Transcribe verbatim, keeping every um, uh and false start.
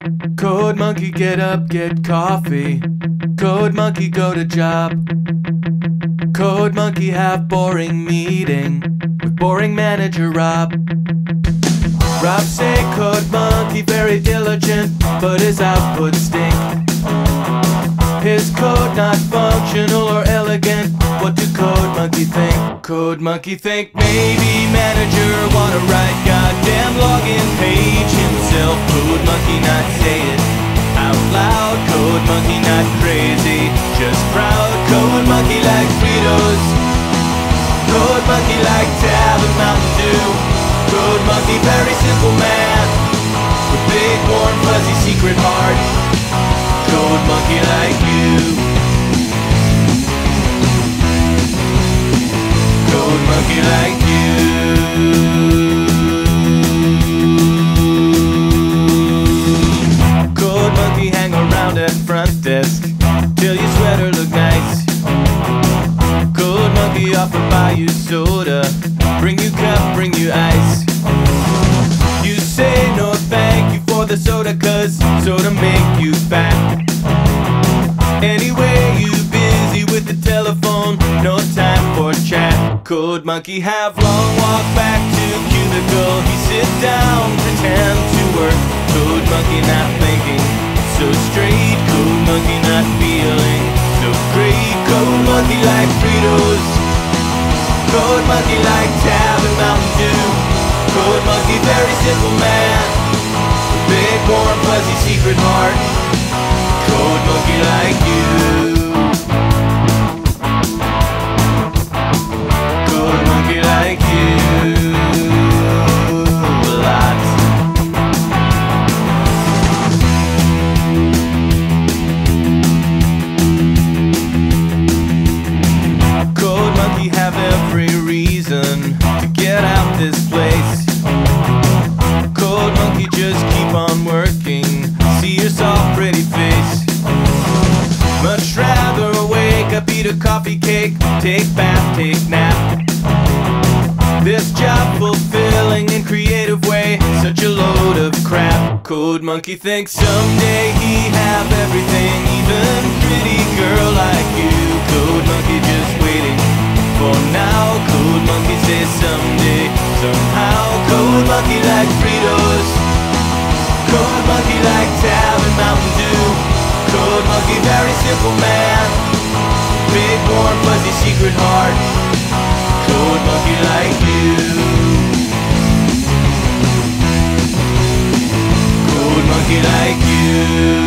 Code monkey, get up, get coffee. Code monkey, go to job. Code monkey, have boring meeting with boring manager Rob. Rob say code monkey very diligent, but his output stink. His code not functional or elegant. What do code monkey think? Code monkey think maybe manager wanna write goddamn login page himself. Code monkey not say it out loud. Code monkey not crazy, just proud. Code monkey like Fritos. Code monkey like Tab and Mountain Dew. Code monkey very simple man with big warm fuzzy secret heart. Code monkey like you. Code monkey like you. Code monkey hang around at front desk till your sweater look nice. Code monkey offer buy you soda, bring you cup, bring you ice. You say no thank you for the soda, cause soda make you fat. Anyway, you busy with the telephone, no time for chat. Code monkey have long walk back to cubicle. He sit down, pretend to work. Code monkey not thinking so straight. Code monkey not feeling so great. Code monkey like Fritos. Code monkey like Tab and Mountain Dew. Code monkey very simple man, big warm fuzzy secret heart. Code monkey like you. Code monkey like you. A lot. Code monkey have every reason to get out this place. Code monkey just keep on working, see your soft pretty face. Much rather wake up, eat a coffee cake, take bath, take nap. This job fulfilling in creative way, such a load of crap. Code monkey thinks someday he have everything, even pretty girl like you. Code monkey just waiting for now. Code monkey says someday, somehow. Code monkey like Fritos. Code monkey like Tab and Mountain Dew. Code monkey very simple man, big warm fuzzy secret heart. Code monkey like you. Code monkey like you.